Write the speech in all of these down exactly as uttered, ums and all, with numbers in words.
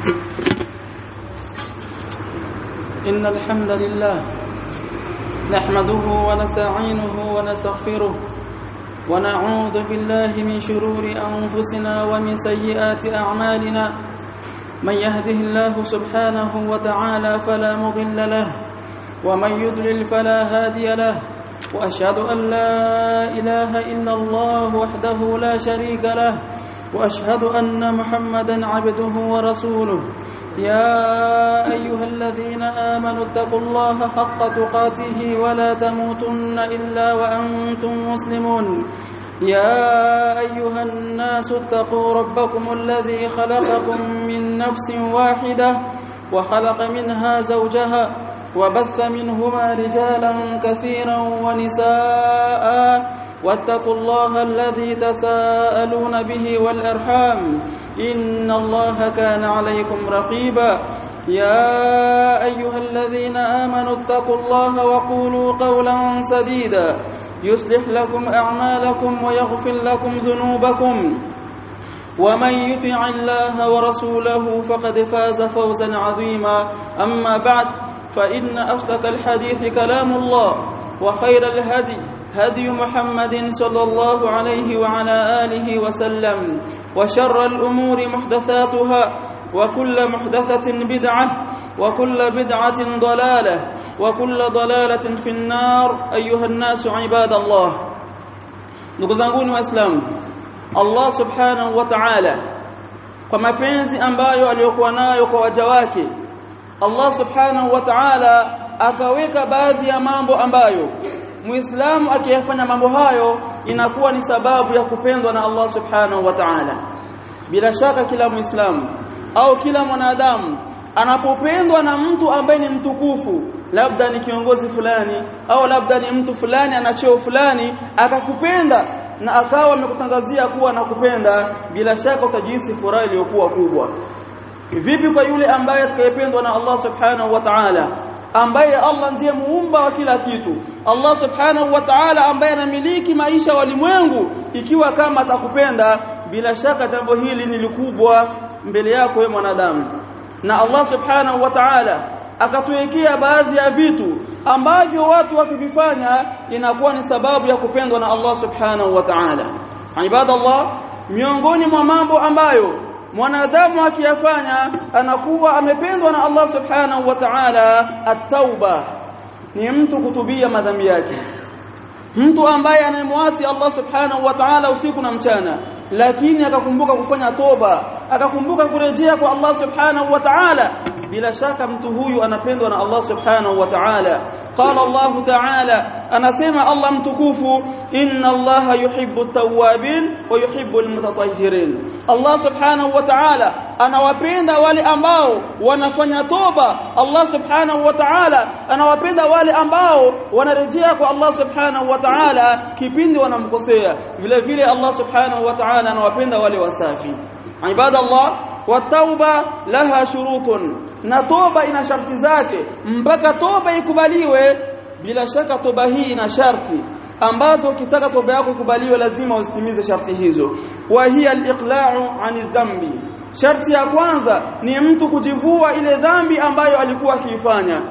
إن الحمد لله نحمده ونستعينه ونستغفره ونعوذ بالله من شرور أنفسنا ومن سيئات أعمالنا من يهده الله سبحانه وتعالى فلا مضل له ومن يضلل فلا هادي له وأشهد أن لا إله إلا الله وحده لا شريك له وأشهد أن محمدا عبده ورسوله يا أيها الذين آمنوا اتقوا الله حق تقاته ولا تموتن إلا وأنتم مسلمون يا أيها الناس اتقوا ربكم الذي خلقكم من نفس واحدة وخلق منها زوجها وبث منهما رجالا كثيرا ونساء واتقوا الله الذي تساءلون به والأرحام إن الله كان عليكم رقيبا يا أيها الذين آمنوا اتقوا الله وقولوا قولا سديدا يصلح لكم أعمالكم ويغفر لكم ذنوبكم ومن يطع الله ورسوله فقد فاز فوزا عظيما أما بعد فإن أصدق الحديث كلام الله وخير الهدي هدي محمد صلى الله عليه وعلى آله وسلم وشر الأمور محدثاتها وكل محدثة بدعة وكل بدعة ضلالة وكل ضلالة في النار أيها الناس عباد الله نقزنقون وإسلام الله سبحانه وتعالى كما penzi ambayo aliyokuwa nayo kwa waja wake Allah subhanahu wa ta'ala akaweka baadhi ya mambo ambayo Muislamu akiyafanya mambo hayo inakuwa ni sababu ya kupendwa na Allah subhanahu wa ta'ala. Bila shaka kila Muislamu au kila mwanadamu anapopendwa na mtu ambaye ni mtukufu, labda ni kiongozi fulani au labda ni mtu fulani ana cheo fulani akakupenda na akawa amekutangazia kuwa anakupenda, bila shaka utajihisi furaha iliyokuwa kubwa. Vipi kwa yule ambaye atakayependwa na Allah subhanahu wa ta'ala, ambaye Allah ndiye muumba wa kila kitu, Allah subhanahu wa ta'ala ambaye anamiliki maisha ya ulimwengu, ikiwa kama atakupenda, bila shaka jambo hili ni likubwa mbele yako wewe mwanadamu. Na Allah subhanahu wa ta'ala akatuwekea baadhi ya vitu ambavyo watu wakivifanya inakuwa ni sababu ya kupendwa na Allah subhanahu wa ta'ala. Ibadallah, miongoni mwa mambo ambayo mwanadamu akiyafanya anakuwa amependwa na Allah subhanahu wa ta'ala, at-tauba, ni mtu kutubia madhambi yake. Mtu ambaye anayemwasi Allah subhanahu wa ta'ala usiku na mchana, lakini akakumbuka kufanya toba, akakumbuka kurejea kwa Allah subhanahu wa ta'ala, bila shaka mtu huyu anapendwa na Allah subhanahu wa ta'ala. Qala Allah ta'ala, anasema Allah mtukufu, inna Allah yuhibbu at-tawwabin wa yuhibbu al-mutatahhirin. Allah subhanahu wa ta'ala anawapenda wale ambao wanafanya toba. Allah subhanahu wa ta'ala anawapenda wale ambao wanarejea kwa Allah subhanahu wa ta'ala kipindi wanamkosea. Vile vile Allah subhanahu wa ta'ala anawapenda wale wasafi. Ibadallah, watauba laha shurutun, na toba ina sharti zake. Mpaka toba ikubaliwe, bila shaka toba hii ina sharti ambazo ukitaka toba yako ikubaliwe lazima usitimize sharti hizo. Wa hiya al-iqla'u 'ani dhambi, sharti ya kwanza ni mtu kujivua ile dhambi ambayo alikuwa akiifanya.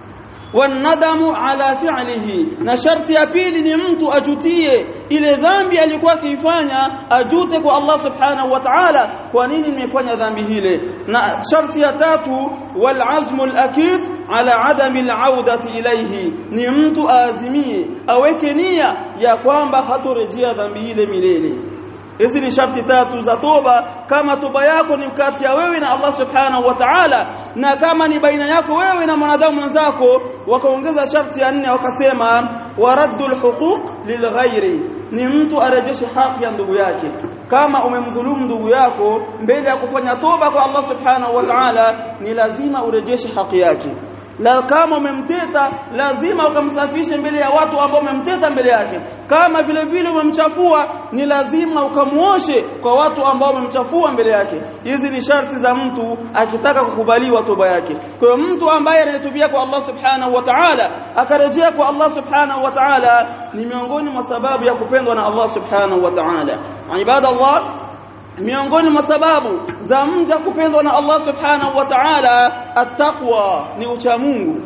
Wanadamu ala fi'lihi, na sharti ya pili ni mtu ajutie ile dhambi alikuwa akiifanya, ajute kwa Allah subhanahu wa ta'ala, kwa nini nimefanya dhambi hile. Na sharti ya tatu, wal azmu al akid ala adami al audati ilayhi, ni mtu aazimie, aweke nia ya kwamba hatorejea dhambi hile milele. Hizi ni sharti tatu za toba. Kama toba yako ni kati ya wewe na Allah subhanahu wa ta'ala, na kama ni baina yako wewe na mwanadamu mwenzako, wakaongeza sharti ya nne wakasema waraddul huquq lilghairi, ni mtu arejeshe haki ya ndugu yake. Kama umemdhulumu ndugu yako, mbele ya kufanya toba kwa Allah subhanahu wa ta'ala ni lazima urejeshe haki yake. La, kama umemteta lazima ukamsafishe mbele ya watu ambao umemteta mbele yake. Kama vile vile umemchafua ni lazima ukamuoshe kwa watu ambao umemchafua mbele yake. Hizi ni sharti za mtu akitaka kukubaliwa toba yake. Kwa hiyo mtu ambaye anayetubia kwa Allah subhanahu wa ta'ala akarejea kwa Allah subhanahu wa ta'ala ni miongoni mwa sababu ya kupendwa na Allah subhanahu wa ta'ala. Ibadallah, miongoni mwa sababu za mja kupendwa na Allah subhanahu wa ta'ala at-taqwa ni ucha Mungu.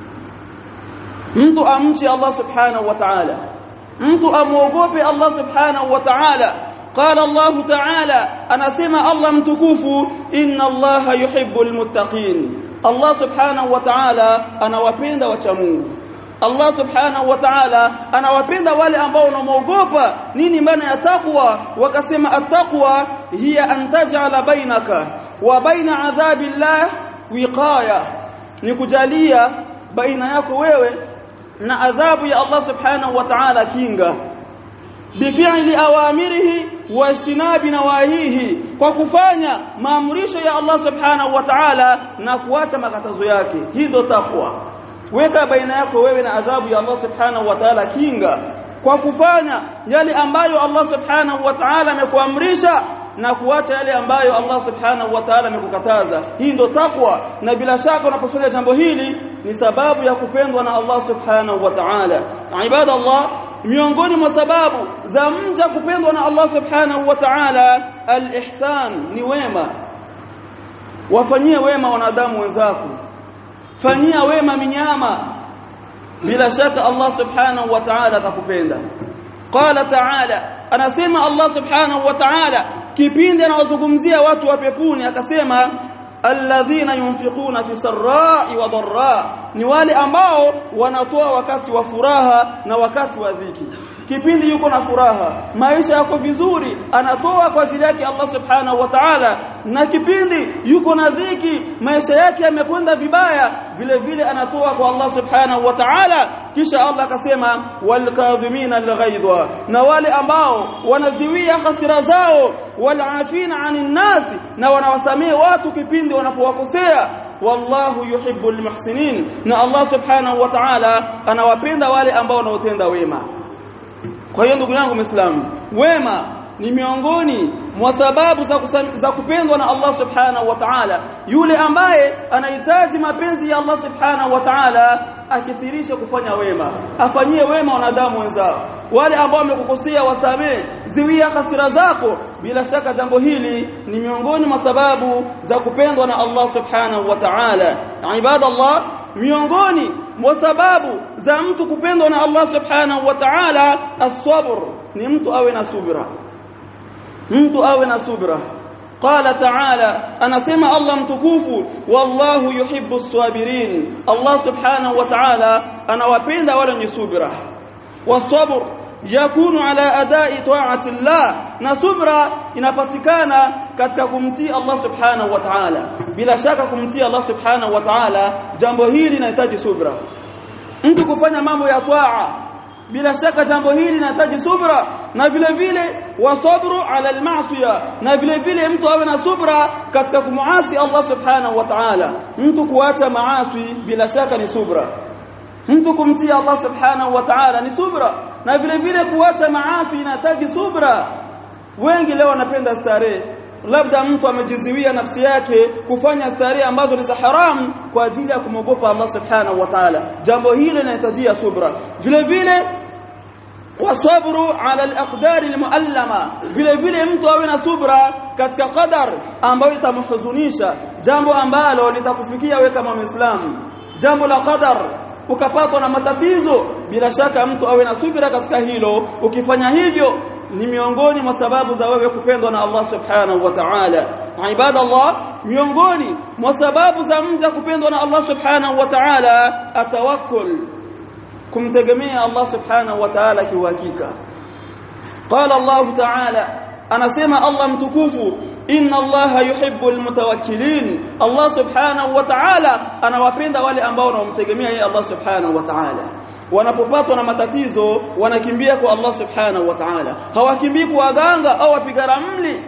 Mtu amche Allah subhanahu wa ta'ala, mtu amuogope Allah subhanahu wa ta'ala. Qala Allah ta'ala, anasema Allah mtukufu, inna Allah yuhibbul muttaqin. Allah subhanahu wa ta'ala anawapenda wacha Mungu. Allah subhanahu wa ta'ala anawapenda wale ambao wanamuogopa. Nini maana ya taqwa? Wakasema at-taqwa hiya an taj'ala bainaka wa baina adhabillah wiqaya, ni kujalia baina yako wewe na adhabu ya Allah subhanahu wa ta'ala kinga, bifi'li awamirihi wa ijtinabi nawahihi, kwa kufanya maamrisho ya Allah subhanahu wa ta'ala na kuacha makatazo yake. Hii ndio taqwa. Weka baina yako wewe na adhabu ya Allah subhanahu wa ta'ala kinga kwa kufanya yale ambayo Allah subhanahu wa ta'ala amekuamrisha na kuacha yale ambayo Allah subhanahu wa ta'ala amekukataza. Hii ndio takwa, na bila shaka unapofanya jambo hili ni sababu ya kupendwa na Allah subhanahu wa ta'ala. Ibadallah, miongoni mwa sababu za mja kupendwa na Allah subhanahu wa ta'ala al-ihsan, ni wema. Wafanyie wema wanadamu wenzako, fanyia wema minyama, bila shaka Allah subhanahu wa ta'ala atakupenda. Qala ta'ala, anasema Allah subhanahu wa ta'ala kipindi anawazungumzia watu wa peponi akasema alladhina yunfiquna fi sarra'i wa dharra, ni wale ambao wanatoa wakati wa furaha na wakati wa dhiki. Kipindi yuko na furaha, maisha yako vizuri, anatoa kwa ajili yake Allah subhanahu wa ta'ala, na kipindi yuko na dhiki, maisha yake yamekwenda vibaya, vile vile anatoa kwa Allah subhanahu wa ta'ala. Kisha Allah akasema walkadhimina alghaidha, na wale ambao wanaziwia hasira zao, walafina 'anil nas, na wanawasamea watu kipindi wanapowakosea. Wallahu yuhibbul muhsinin, na Allah subhanahu wa ta'ala anawapenda wale ambao wanaotenda wema. Kwa hiyo ndugu yangu Muislamu, wema ni miongoni mwa sababu za, za kupendwa na Allah subhanahu wa ta'ala. Yule ambaye anahitaji mapenzi ya Allah subhanahu wa ta'ala akithirisha kufanya wema, afanyie wema wanadamu wenzao. Wale ambao wamekukosea wasamee, ziwia hasira zako. Bila shaka jambo hili ni miongoni mwa sababu za kupendwa na Allah subhanahu wa ta'ala. Ibadallah, miongoni mwa sababu za mtu kupendwa na Allah subhanahu wa ta'ala as-sabr, ni mtu awe na subira. Mtu awe na subira. Qala ta'ala, anasema Allah mtukufu, wallahu yuhibbu as-sabirin. Allah subhanahu wa ta'ala anawapenda wale wenye subira. Was-sabr yakunu ala adai ta'ati Allah, na subra inapatikana katika kumtii Allah subhanahu wa ta'ala. Bila shaka kumtii Allah subhanahu wa ta'ala, jambo hili linahitaji subra. Mtu kufanya mambo ya taa, bila shaka jambo hili linahitaji subra, na vile vile wasabru ala al-ma'siyah, na vile vile mtu awe na subra katika kumuasi Allah subhanahu wa ta'ala. Mtu kuacha maasi bila shaka ni subra, mtu kumtii Allah subhanahu wa ta'ala ni subra, na vile vile kuacha maasi inahitaji subra. Wengi leo wanapenda starehe, labda mtu amejiziwia nafsi yake kufanya starehe ambazo ni za haramu kwa ajili ya kumogopa Allah subhanahu wa ta'ala. Jambo hili linahitaji subra. Vile vile wasabru ala al-aqdar al-muallama, vile vile mtu awe na subra katika qadar ambayo itamhuzunisha, jambo ambalo litakufikia wewe kama Muislamu, jambo la qadar, ukapatwa na matatizo, bila shaka mtu awe na subira katika hilo. Ukifanya hivyo ni miongoni mwa sababu za wewe kupendwa na Allah subhanahu wa ta'ala. Ibadallah, miongoni mwa sababu za mja kupendwa na Allah subhanahu wa ta'ala atawakkul, kumtegemea Allah subhanahu wa ta'ala kiuhakika. Qala Allah ta'ala, anasema Allah mtukufu, inna Allah yuhibbul mutawakkilin. Allah subhanahu wa ta'ala anawapenda wale ambao wanamtegemea yeye Allah subhanahu wa ta'ala. Wanapopatwa na matatizo wanakimbia kwa Allah subhanahu wa ta'ala, hawakimbii kwa waganga au wapiga ramli.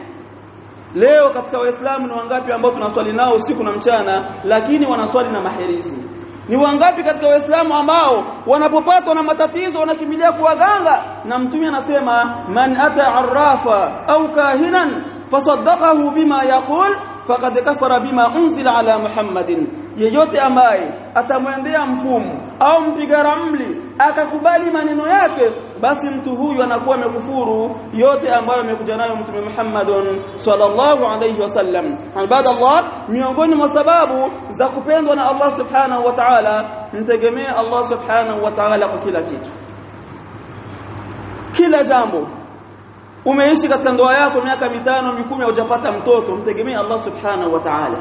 Leo katika Waislamu ni wangapi ambao tunaswali nao usiku na mchana, lakini wanaswali na maherizi? Ni wangapi katika Waislamu ambao wanapopatwa na matatizo wanakimbilia kwa waganga? Na Mtume anasema man ata arrafa au kahinan fasaddaqahu bima yaqul faqad kafara bima unzila ala Muhammadin, yeyote ambaye atamwendea mfumo au mpiga ramli akakubali maneno yake, basi mtu huyu anakuwa amekufuru yote ambayo amekuja nayo Mtume Muhammadun sallallahu alayhi wasallam. Ibadallah, miongoni mwa sababu za kupendwa na Allah subhanahu wa ta'ala, mtegemee Allah subhanahu wa ta'ala kwa kila kitu, kila jambo. Umeishi katika ndoa yako miaka mitano mikumi hujapata mtoto, mtegemee Allah subhanahu wa ta'ala.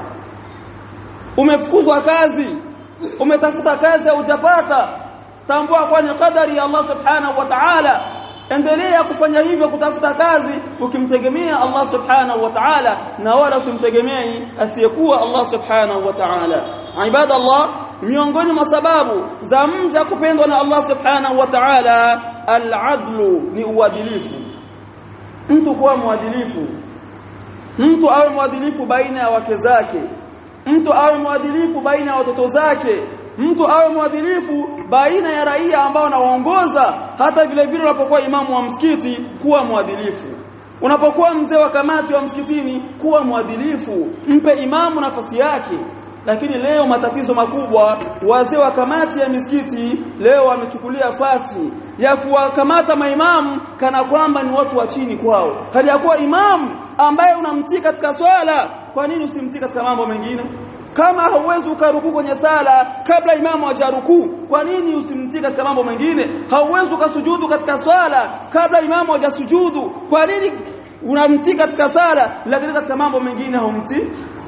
Umefukuzwa kazi, umetafuta kazi hujapata, tambua kwa ni qadari ya Allah subhanahu wa ta'ala. Endelea kufanya hivyo, kutafuta kazi ukimtegemea Allah subhanahu wa ta'ala, na wala usimtegemei asiyekuwa Allah subhanahu wa ta'ala. Ibadallah, miongoni mwa sababu za mja kupendwa na Allah subhanahu wa ta'ala, al-adlu, ni uadilifu. Mtu kuwa mwadilifu, mtu awe mwadilifu baina ya wake zake, mtu awe mwadilifu baina ya watoto zake, mtu awe mwadilifu baina ya raia ambao anaongoza. Hata vile vile unapokuwa imamu wa msikiti, kuwa mwadilifu. Unapokuwa mzee wa kamati wa msikitini, kuwa mwadilifu, mpe imamu nafasi yake. Lakini leo matatizo makubwa, wazee wa kamati ya misikiti leo wamechukulia fasi ya kuwakamata maimamu kana kwamba ni watu wa chini kwao. Hali ya kuwa imamu ambaye unamtii katika swala, kwa nini usimtii katika mambo mengine? Kama hauwezi ukaruku kwenye sala kabla imamu hajaruku, kwa nini usimtii katika mambo mengine? Hauwezi ukasujudu katika swala kabla imamu hajasujudu, kwa nini unamtii katika sala lakini katika mambo mengine haumtii?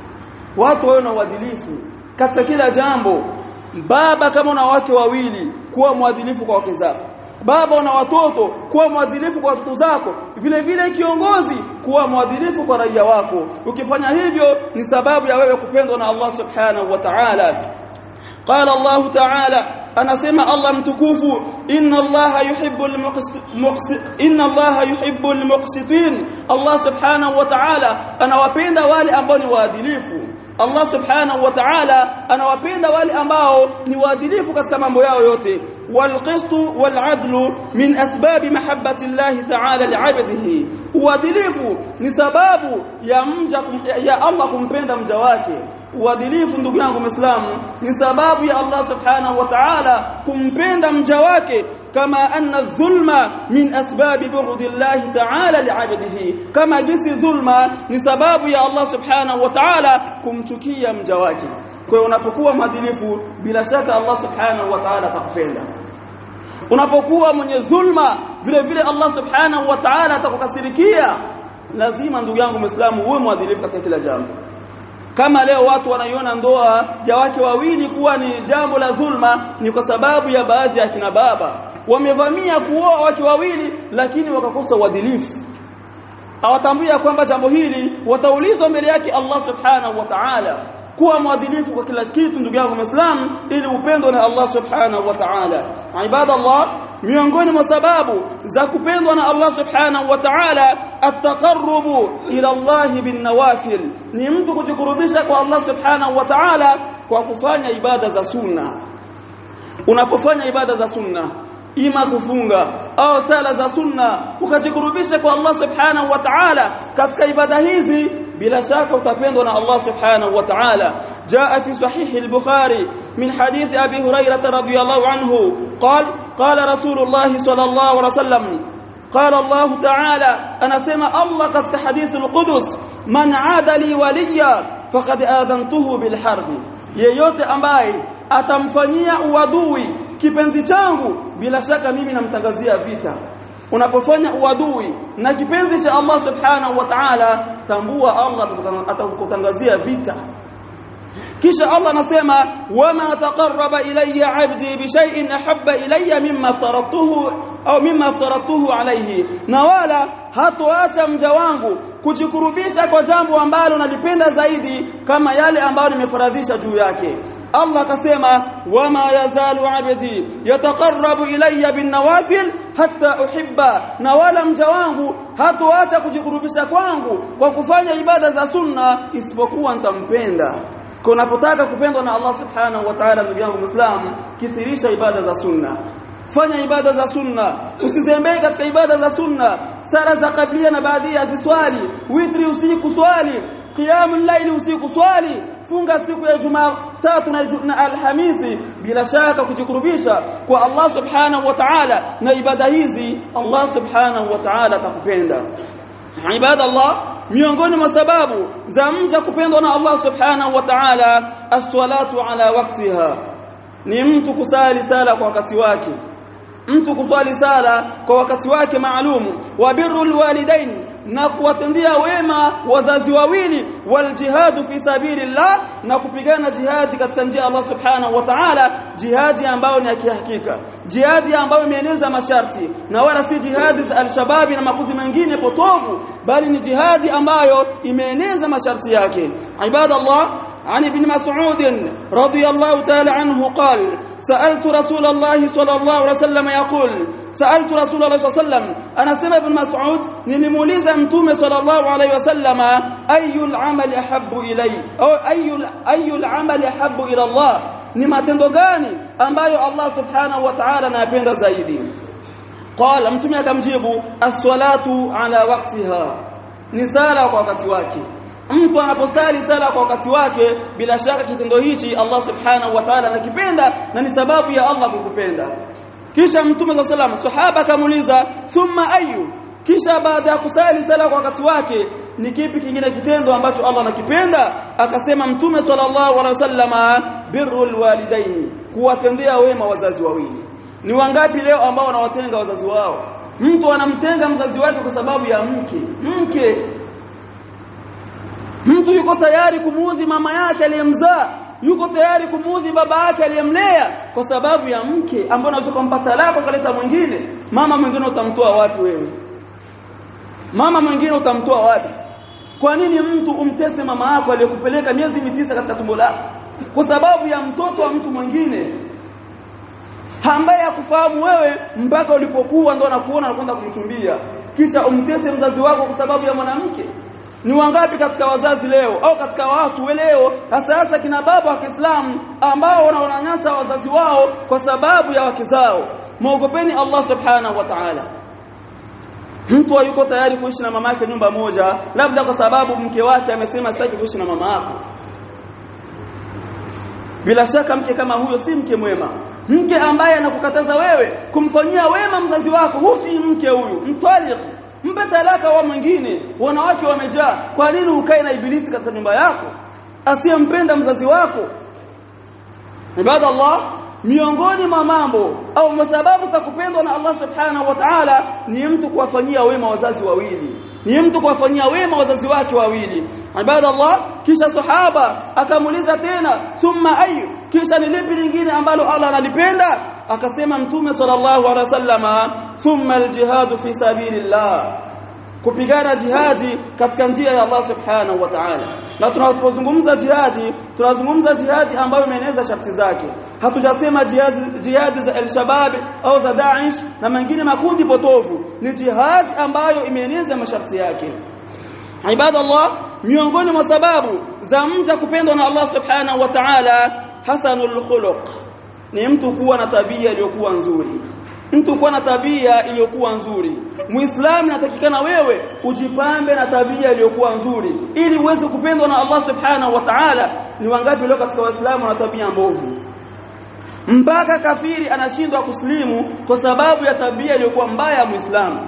Watu wawe na uadilifu katika kila jambo. Baba, kama una wake wawili, kuwa mwadilifu kwa wake zako. Baba, una watoto, kuwa mwadilifu kwa watoto zako. Vile vile kiongozi, kuwa mwadilifu kwa raia wako. Ukifanya hivyo ni sababu ya wewe kupendwa na Allah subhanahu wa ta'ala. Qala Allah ta'ala, anasema Allah mtukufu, inna Allaha yuhibbul muqsitin, inna Allaha yuhibbul muqsitin. Allah subhanahu wa ta'ala anawapenda wale ambao ni waadilifu. Allah subhanahu wa ta'ala anawapenda wale ambao ni waadilifu katika mambo yao yote. Walqistu waladlu min asbabi mahabbati Allah ta'ala li'abdihi. Uadilifu ni sababu ya mja ya Allah kumpenda mja wake. Uadilifu, ndugu yangu Muislamu, ni sababu ya Allah subhanahu wa ta'ala kumpenda mja wake, kama anna dhulma min asbabi bughdi Allah ta'ala li'abdihi, kama jinsi dhulma ni sababu ya Allah subhanahu wa ta'ala kumchukia mja wake. Kwa hiyo unapokuwa mwadilifu, bila shaka Allah subhanahu wa ta'ala atakupenda. Unapokuwa mwenye dhulma, vile vile Allah subhanahu wa ta'ala atakukasirikia. Lazima ndugu yangu Muislamu uwe mwadilifu katika kila jambo. Kama leo watu wanaiona ndoa ya wake wawili kuwa ni jambo la dhulma, ni kwa sababu ya baadhi ya kina baba wamevamia kuoa wake wawili, lakini wakakosa uadilifu. Hawatambua kwamba jambo hili wataulizwa mbele yake Allah subhanahu wa ta'ala. Kuwa mwadilifu kwa kila kitu ndugu yangu Muislamu, ili upendwe na Allah subhanahu wa ta'ala. Ibadallah, miongoni mwa sababu za kupendwa na Allah subhanahu wa ta'ala, at-taqarrubu ila Allah bin nawafil, ni mtu kujikurubisha kwa Allah subhanahu wa ta'ala kwa kufanya ibada za sunna. Unapofanya ibada za sunna, ima kufunga au sala za sunna, ukajikurubisha kwa Allah subhanahu wa ta'ala katika ibada hizi, bila shaka utapendwa na Allah subhanahu wa ta'ala. Jaa fi sahih al-Bukhari min hadith Abi Hurairah radhiyallahu anhu qala qala Rasulullah sallallahu alaihi wasallam, qala Allah ta'ala, anasema Allah katika hadith al-Qudus, man aada li waliya faqad adhantuhu bil harb, yeyote ambaye atamfanyia uadui kipenzi changu, bila shaka mimi namtangazia vita. Unapofanya uadui na kipenzi cha Allah subhanahu wa ta'ala, tambua Allah atakutangazia vita. Kisha Allah anasema, wama taqarraba ilayya 'abdi bi shay'in ahabba ilayya mimma aftaratuhu au mimma aftaratuhu alayhi, na wala hatoacha mja wangu kujikurubisha kwa jambo ambalo nalipenda zaidi kama yale ambayo nimefaradhisha juu yake. Allah akasema, wama yazalu 'abdi yataqarrabu ilayya bin nawafil hatta uhibba, na wala mja wangu hatoacha kujikurubisha kwangu kwa kufanya ibada za sunna isipokuwa nitampenda. Kwa unapotaka kupendwa na Allah subhanahu wa ta'ala, ndugu yangu Muislamu, kithirisha ibada za sunna. Fanya ibada za sunna, usizembee katika ibada za sunna. Sala za kablia na baadia ziswali, witri usiku swali, qiyamul layli usiku swali funga siku ya Jumatatu na Alhamisi bila shaka kujikurubisha kwa Allah subhanahu wa ta'ala na ibada hizi Allah subhanahu wa ta'ala atakupenda ibada Allah miongoni mwa sababu za mja kupendwa na Allah subhanahu wa ta'ala as-salatu ala waqtiha ni mtu kusali sala kwa wakati wake mtu kusali sala kwa wakati wake maalumu wa birrul walidain na kuwatendea wema wazazi wawili wal jihadu fi sabilillah na kupigana jihadi katika njia ya Allah subhanahu wa ta'ala jihadi ambayo ni ya kihakika jihadi ambayo imeeneza masharti na wala si jihadi za al-shabab na makundi mengine potovu bali ni jihadi ambayo imeeneza masharti yake ibadallah عن ابن مسعود رضي الله تعالى عنه قال سألت رسول الله صلى الله عليه وسلم يقول سألت رسول الله صلى الله عليه وسلم أنا سمع ابن مسعود نلموليز أمتوم صلى الله عليه وسلم أي العمل أحب إلي أو أي, أي العمل أحب إلى الله نما تندقاني أمبايو الله سبحانه وتعالى نابين زايدي قال أمتوم يكمجيبوا الصلاة على وقتها نسالة وقت واكي mtu anaposali sala kwa wakati wake bila shaka kitendo hichi Allah subhanahu wa ta'ala anakipenda na ni sababu ya Allah kukupenda kisha mtume sallallahu alayhi wasallam sahaba kamuuliza thumma ayu kisha baada ya kusali sala kwa wakati wake ni kipi kingine kitendo ambacho Allah anakipenda akasema mtume sallallahu alayhi wasallama birrul walidain kuwatendea wema wazazi wawili ni wangapi leo ambao wanawatenga wazazi wao mtu anamtenga mzazi wake kwa sababu ya mke mke mtu yuko tayari kumuudhi mama yake aliyemzaa yuko tayari kumuudhi baba yake aliyemlea kwa sababu ya mke ambaye unaweza kumpa talaka kaleta mwingine mama mwingine utamtoa wapi wewe mama mwingine utamtoa wapi kwa nini mtu umtese mama yako aliyekupeleka miezi mitisa katika tumbo lako kwa sababu ya mtoto wa mtu mwingine ambaye akufahamu wewe mpaka ulipokuwa ndo anakuona na kwenda kumchumbia kisha umtese mzazi wako kwa sababu ya mwanamke ni wangapi katika wazazi leo au katika watu leo hasa hasa kina baba wa Kiislamu ambao wanaonyanyasa wazazi wao kwa sababu ya wake zao muogopeni Allah subhanahu wa ta'ala mtu yuko tayari kuishi na mama yake nyumba moja labda kwa sababu mke wake amesema sitaki kuishi na mama yako bila shaka mke kama huyo si mke mwema mke ambaye anakukataza wewe kumfanyia wema mzazi wako husi mke huyu mtaliki mpe talaka wa mwingine wanawake wamejaa kwa nini ukae na ibilisi katika nyumba yako asiyempenda mzazi wako ibada Allah miongoni mwa mambo au sababu za kupendwa na Allah subhanahu wa ta'ala ni mtu kuwafanyia wema wazazi wawili ni mtu kuwafanyia wema wazazi wake wawili ibada Allah kisha sahaba akamuuliza tena thumma ayu kisha ni lipi lingine ambalo Allah analipenda akasema mtume sallallahu alaihi wasallama thumma aljihad fi sabilillah kupigana jihadi katika njia ya Allah subhanahu wa ta'ala na tunapozungumza jihadi tunazungumza jihadi ambayo imeeneza sharti zake hatujasema jihadi jihadi za al-shabab au za Daesh na mengine makundi potofu ni jihadi ambayo imeeneza masharti yake ibada Allah miongoni mwa sababu za mja kupendwa na Allah subhanahu wa ta'ala hasanul khuluq ni mtu kuwa na tabia iliyokuwa nzuri mtu kuwa na tabia iliyokuwa nzuri muislamu natakikana wewe ujipambe na tabia iliyokuwa nzuri ili uweze kupendwa na Allah subhanahu wa ta'ala ni wangapi leo katika waislamu na tabia mbovu mpaka kafiri anashindwa kuslimu kwa sababu ya tabia iliyokuwa mbaya ya muislamu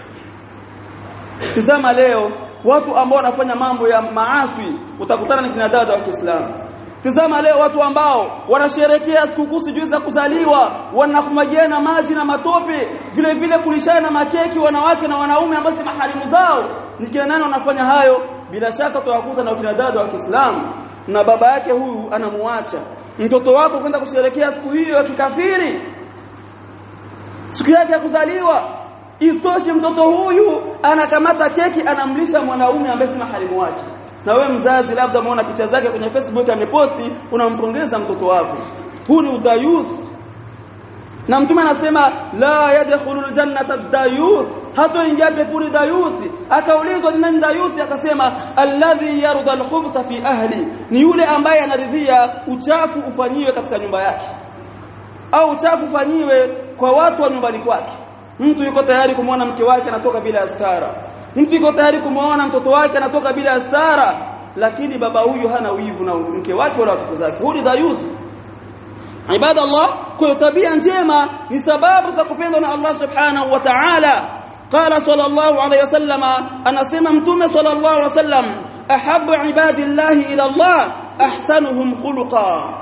tazama leo watu ambao wanafanya mambo ya maasi utakutana na kina dada wa Kiislamu tazama leo watu ambao wanasherehekea sikukuu sijui za kuzaliwa wanakumajiana maji na matope vile vile kulishana makeki wanawake na wanaume ambao si maharimu zao ni kina nani wanafanya hayo bila shaka tutawakuta na kina dada wa Kiislamu na baba yake huyu anamuacha mtoto wako kwenda kusherehekea siku hiyo ya kikafiri siku yake ya kuzaliwa isitoshe mtoto huyu anakamata keki anamlisha mwanaume ambaye si maharimu wake na wewe mzazi labda umeona picha zake kwenye Facebook ameposti unampongeza mtoto wako huu ni udayuth na mtume anasema la yadkhulul jannata ad-dayuth hatoingia peponi dayuth akaulizwa ni nani dayuth akasema alladhi yarda al-khubtha fi ahli ni yule ambaye anaridhia uchafu ufanyiwe katika nyumba yake au uchafu ufanyiwe kwa watu wa nyumbani kwake mtu yuko tayari kumwona mke wake anatoka bila astara mtu yuko tayari kumwona mtoto wake anatoka bila astara lakini baba huyu hana wivu na mke wake wala watoto zake. Huyu dayuth. Ibadallah, kwa tabia njema ni sababu za kupendwa na Allah subhanahu wa ta'ala. Qala sallallahu alayhi wasallam, anasema mtume sallallahu alayhi wasallam, ahabbu ibadillahi ila Allah ahsanuhum khuluqa.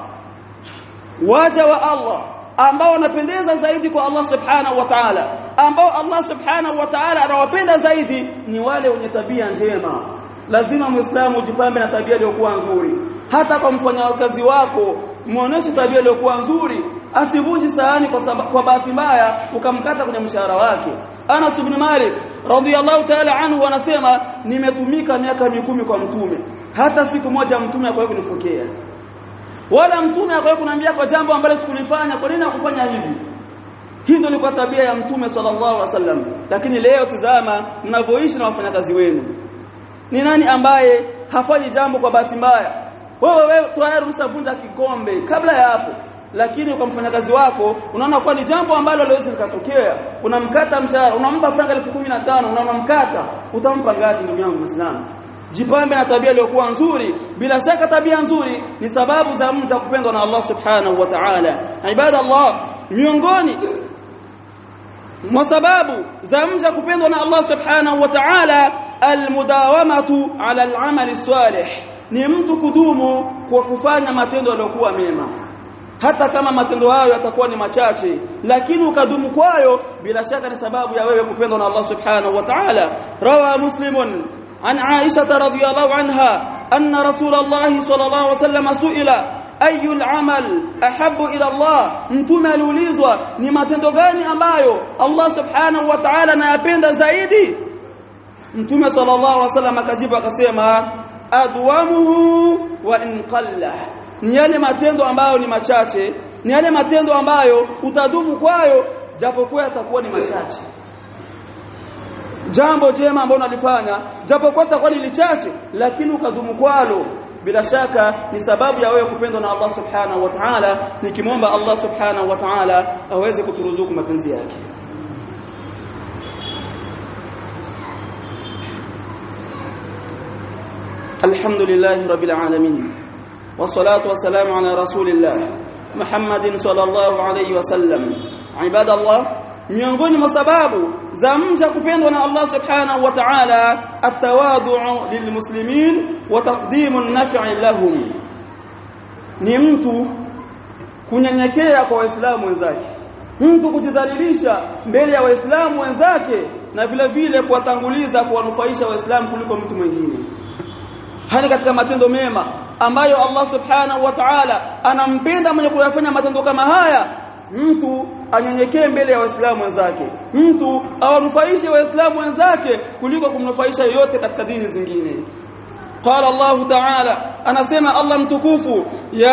Waja wa Allah ambao wanapendeza zaidi kwa Allah subhanahu wa ta'ala, ambao Allah subhanahu wa ta'ala anawapenda zaidi ni wale wenye tabia njema. Lazima Muislamu ujipambe na tabia iliyokuwa nzuri. Hata kwa mfanyakazi wako muoneshe tabia iliyokuwa nzuri, asivunji sahani kwa sababu kwa bahati mbaya ukamkata kwenye mshahara wake. Anas ibn Malik radhiyallahu ta'ala anhu anasema, nimetumika miaka mikumi kwa mtume, hata siku moja mtume akawahi kunifokea, wala mtume akawahi kuniambia kwa jambo ambalo sikulifanya, kwa nini nakufanya hivi. Hii ndio ilikuwa tabia ya mtume sallallahu alaihi wasallam. Lakini leo tazama mnavyoishi na wafanyakazi wenu. Ni nani ambaye hafanyi jambo kwa bahati mbaya? Wewe wewe tayari ushavunja kikombe kabla ya hapo, lakini kwa mfanyakazi wako unaona kwa ni jambo ambalo laweza likatokea, unamkata mshahara, unampa franga elfu kumi na tano, unamkata, utampa ngapi ndugu yangu Muislamu? Jipambe na tabia iliyokuwa nzuri. Bila shaka tabia nzuri ni sababu za mtu kupendwa na Allah subhanahu wa ta'ala. Ibadallah, miongoni mwa sababu za mtu kupendwa na Allah subhanahu wa ta'ala almudawamatu ala al'amali salih, ni mtu kudumu kwa kufanya matendo yaliyokuwa mema. Hata kama matendo hayo yatakuwa ni machache, lakini ukadumu kwayo, bila shaka ni sababu ya wewe kupendwa na Allah subhanahu wa ta'ala. Rawa Muslimun an Aisha radhiyallahu anha anna Rasulullah sallallahu alaihi wasallam suila ayul amal ahabbu ila Allah, mtume aliulizwa ni matendo gani ambayo Allah subhanahu wa ta'ala anayapenda zaidi. Mtume sallallahu alaihi wasallam akajibu akasema, adwamuhu wa in qalla, ni yale matendo ambayo ni machache, ni yale matendo ambayo utadumu kwayo japokuwa yatakuwa ni machache. Jambo jema ambalo unalifanya japokuwa itakuwa ni chache, lakini ukadumu kwalo, bila shaka ni sababu ya wewe kupendwa na Allah subhanahu wa ta'ala. Nikimwomba Allah subhanahu wa ta'ala aweze kuturuzuku mapenzi yake. Alhamdulillahi rabbil alamin, wassalatu wassalamu ala rasulillah Muhammadin sallallahu alayhi wasallam. Ibadallah, miongoni mwa sababu za mja kupendwa na Allah subhanahu wa ta'ala at-tawadhu'u lilmuslimin wa taqdimu an-naf'i lahum, ni mtu kunyenyekea kwa waislamu wenzake, mtu kujidhalilisha mbele ya waislamu wenzake, na vile vile kuwatanguliza kuwanufaisha waislamu kuliko mtu mwingine. Hali katika matendo mema ambayo Allah subhanahu wa ta'ala anampenda mwenye kuyafanya matendo kama haya, mtu anyenyekee mbele ya waislamu wenzake, mtu awanufaishe waislamu wenzake kuliko kumnufaisha yoyote katika dini zingine. Qala Allah ta'ala, anasema Allah mtukufu,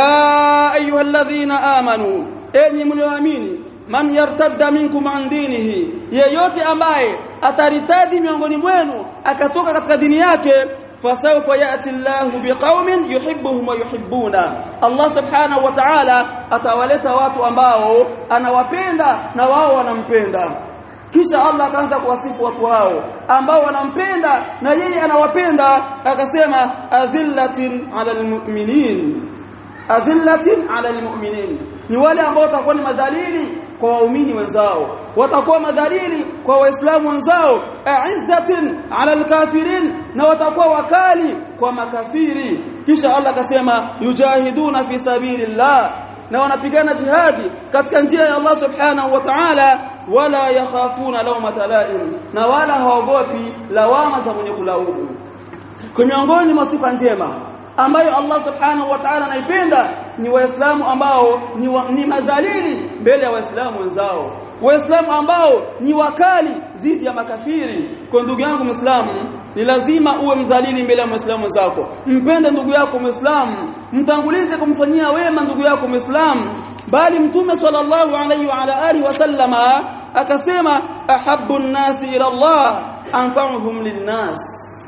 ya ayyuhalladhina amanu, enyi mlioamini, man yartadda minkum an dinihi, yeyote ambaye ataritadi miongoni mwenu akatoka katika dini yake, fasawfa yati Allahu biqaumin yuhibbuhum wa yuhibbuna, Allah subhanahu wa ta'ala atawaleta watu ambao anawapenda na wao wanampenda. Kisha Allah akaanza kuwasifu watu hao ambao wanampenda na yeye anawapenda, akasema adhillatin 'alal mu'minin, adhillatin 'alal mu'minin, ni wale ambao watakuwa ni madhalili kwa waumini wenzao, watakuwa madhalili kwa waislamu wenzao, a'izzatin 'alal kafirin, na watakuwa wakali kwa makafiri. Kisha Allah akasema yujahiduna fi sabilillah, na wanapigana jihadi katika njia ya Allah subhanahu wa ta'ala, wala yakhafuna lawmata la'im, na wala haogopi lawama za mwenye kulaumu. Kwa miongoni mwa sifa njema ambayo Allah subhanahu wa ta'ala anaipenda ni waislamu ambao ni, wa, ni madhalili mbele ya waislamu wenzao, waislamu ambao ni wakali dhidi ya makafiri. Kwa ndugu yangu Muislamu, ni lazima uwe mdhalili mbele ya Muislamu wenzako. Mpende ndugu yako Muislamu, mtangulize kumfanyia wema ndugu yako Muislamu. Bali Mtume sallallahu alayhi wa ala alihi wasallama akasema, ahabbu an-nasi ila Allah anfa'uhum lin-nas,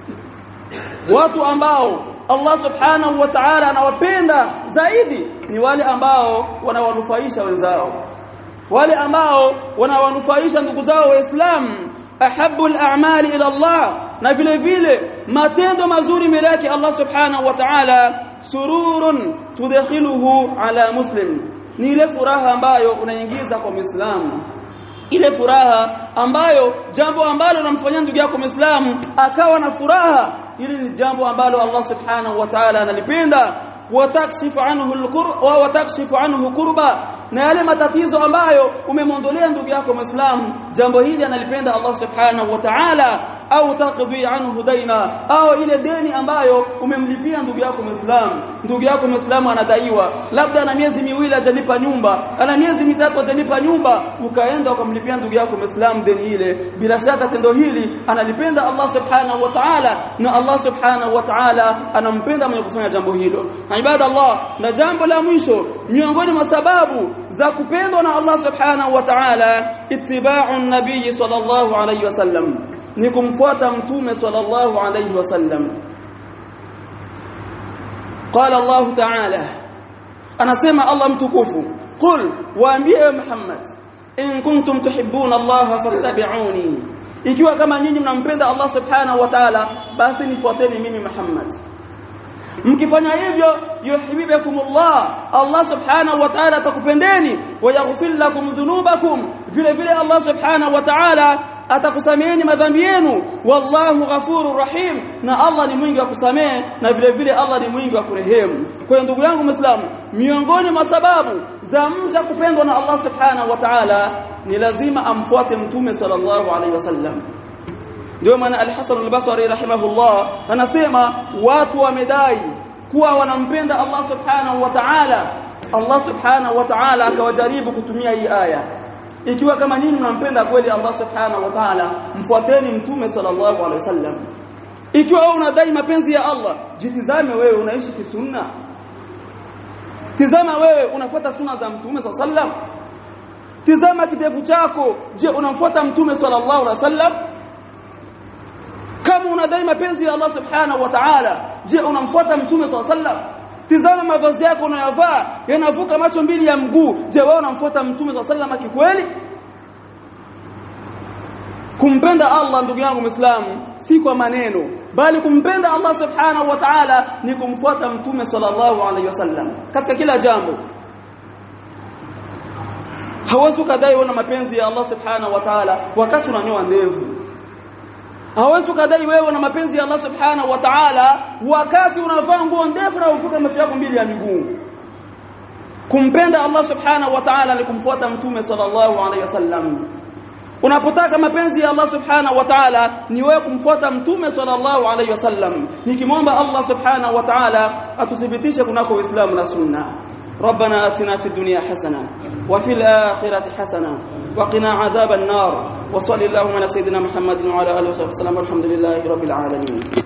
watu ambao Allah subhanahu wa ta'ala anawapenda zaidi ni wale ambao wanawanufaisha wenzao, wale ambao wanawanufaisha ndugu zao waislamu. ahabbu al-a'mali ila Allah na vile vile matendo mazuri mbele yake Allah subhanahu wa ta'ala sururun tudkhiluhu ala muslim ni ile furaha ambayo unaingiza kwa Muislamu ile furaha ambayo jambo ambalo unamfanyia ndugu yako Muislamu akawa na furaha ili ni jambo ambalo Allah subhanahu wa ta'ala analipenda watakshifu anhu alqurba wa watakshifu anhu kurba na yale matatizo ambayo umemondolea ndugu yako Muislamu jambo hili analipenda Allah subhanahu wa ta'ala au taqdi anhu daina au ile deni ambayo umemlipia ndugu yako Muislamu ndugu yako Muislamu anadaiwa labda ana miezi miwili hajalipa nyumba ana miezi mitatu hajalipa nyumba ukaenda ukamlipia ndugu yako Muislamu deni ile bila shaka tendo hili analipenda Allah subhanahu wa ta'ala na Allah subhanahu wa ta'ala anampenda mwenye kufanya jambo hilo ibada Allah na jambo la mwisho miongoni mwa sababu za kupendwa na Allah subhanahu wa ta'ala ittiba'u an-nabiy sallallahu alayhi wasallam ni kumfuata mtume sallallahu alayhi wasallam qala Allah ta'ala anasema Allah mtukufu qul waambie Muhammad in kuntum tuhibbuna Allah fattabi'uni ikiwa kama nyinyi mnampenda Allah subhanahu wa ta'ala basi nifuateni mimi Muhammad mkifanya hivyo yuhibbukumullah Allah subhanahu wa ta'ala atakupendeni wa yaghfir lakum dhunubakum vile vile Allah subhanahu wa ta'ala atakusameeni madhambi yenu wallahu ghafurur rahim na Allah ni mwingi wa kusamehe na vile vile Allah ni mwingi wa kurehemu kwa hiyo ndugu yangu Muislamu miongoni mwa sababu za mja kupendwa na Allah subhanahu wa ta'ala ni lazima amfuate mtume sallallahu alaihi wasallam ndio maana al-Hasan al-Basri rahimahullah anasema watu wamedai kuwa wanampenda Allah subhanahu wa ta'ala Allah subhanahu wa ta'ala akawajaribu kutumia hii aya ikiwa kama nyinyi mnampenda kweli Allah subhanahu wa ta'ala mfuateni mtume sallallahu alaihi wasallam ikiwa wewe unadai mapenzi ya Allah jitizame wewe unaishi kisunna tizama wewe unafuata sunna za mtume sallallahu alaihi wasallam tizama kidevu chako je unamfuata mtume sallallahu alaihi wasallam kama unadai mapenzi ya Allah subhanahu wa ta'ala je unamfuata mtume sallallahu alaihi wasallam tizama mavazi yako unayovaa yanavuka macho mbili ya mguu je wewe unamfuata mtume sallallahu alaihi wasallam kikweli kumpenda Allah ndugu yangu Muislamu si kwa maneno bali kumpenda Allah subhanahu wa ta'ala ni kumfuata mtume sallallahu alaihi wasallam katika kila jambo hawezi kudai una mapenzi ya Allah subhanahu wa ta'ala wakati unanyoa ndevu hawezi kudai wewe na mapenzi ya Allah subhanahu wa ta'ala wakati unavaa nguo ndefu na uvuka macho yako mbili ya miguu kumpenda Allah subhanahu wa ta'ala ni kumfuata mtume sallallahu alaihi wasallam unapotaka mapenzi ya Allah subhanahu wa ta'ala ni wewe kumfuata mtume sallallahu alaihi wasallam nikimwomba Allah subhanahu wa ta'ala atuthibitishe kunako Uislamu na sunna ربنا آتنا في الدنيا حسنة وفي الآخرة حسنة وقنا عذاب النار وصلى اللهم على سيدنا محمد وعلى آله وصحبه وسلم والحمد لله رب العالمين